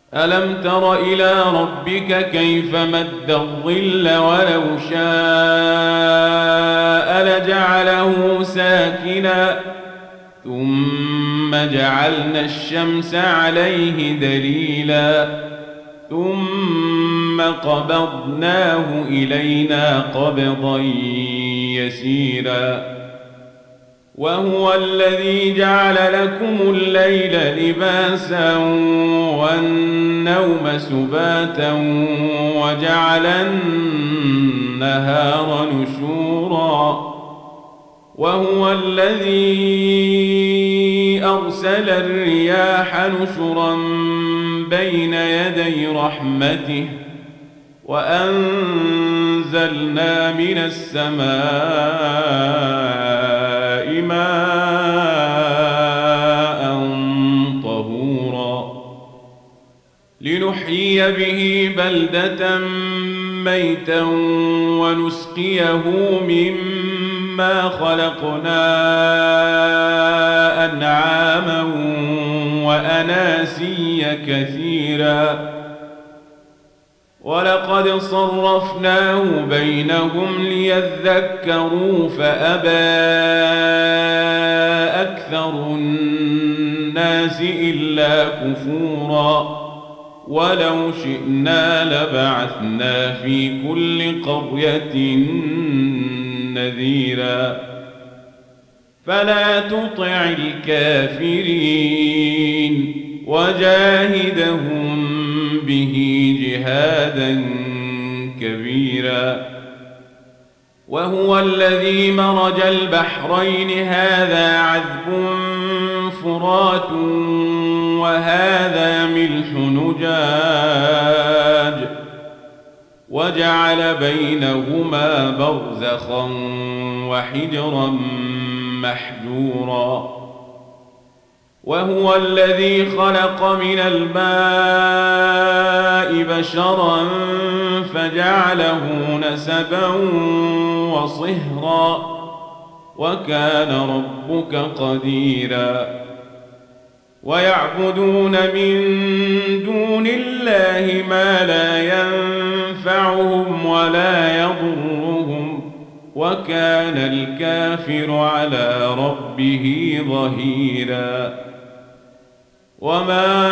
ألم تر إلى ربك كيف مد الظل ولو شاء لجعله ساكنا ثم جعلنا الشمس عليه دليلا ثم قبضناه إلينا قبضا يسيرا وهو الذي جعل لكم الليل لباسا والنوم سباتا وجعل النهار نشورا وهو الذي أرسل الرياح نشرا بين يدي رحمته وأنزلنا من السماء ماء طهورا لنحيي به بلدة ميتا ونسقيه مما خلقنا أنعاما وأناسيا كثيرا ولقد صرفناه بينهم ليذكروا فأبى أكثر الناس إلا كفورا ولو شئنا لبعثنا في كل قرية نذيرا فلا تطع الكافرين وجاهدهم به جهادا كبيرا وهو الذي مرج البحرين هذا عذب فرات وهذا ملح نجاج وجعل بينهما برزخا وحجرا محجورا وهو الذي خلق من الماء بشرا فجعله نسبا وصهرا وكان ربك قديرا ويعبدون من دون الله ما لا ينفعهم ولا يضرهم وكان الكافر على ربه ظهيرا وما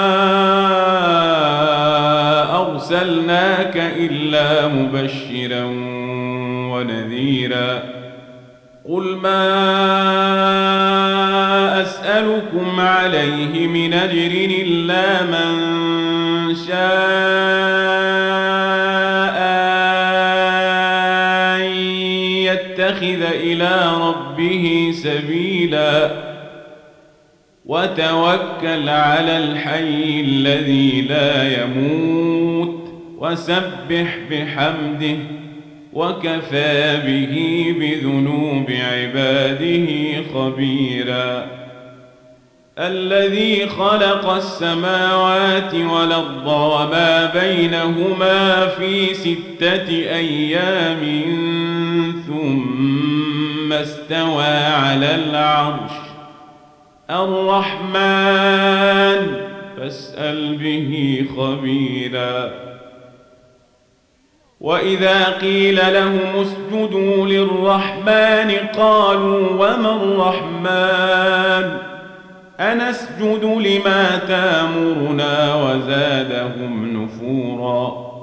أرسلناك إلا مبشرا ونذيرا قل ما أسألكم عليه من أجر إلا من شاء أن يتخذ إلى ربه سبيلا وتوكل على الحي الذي لا يموت وسبح بحمده وكفى به بذنوب عباده خبيرا الذي خلق السماوات والأرض وما بينهما في 6 أيام ثم استوى على العرش الرحمن فاسأل به خبيرا وإذا قيل لهم اسجدوا للرحمن قالوا وما الرحمن أنسجد لما تامرنا وزادهم نفورا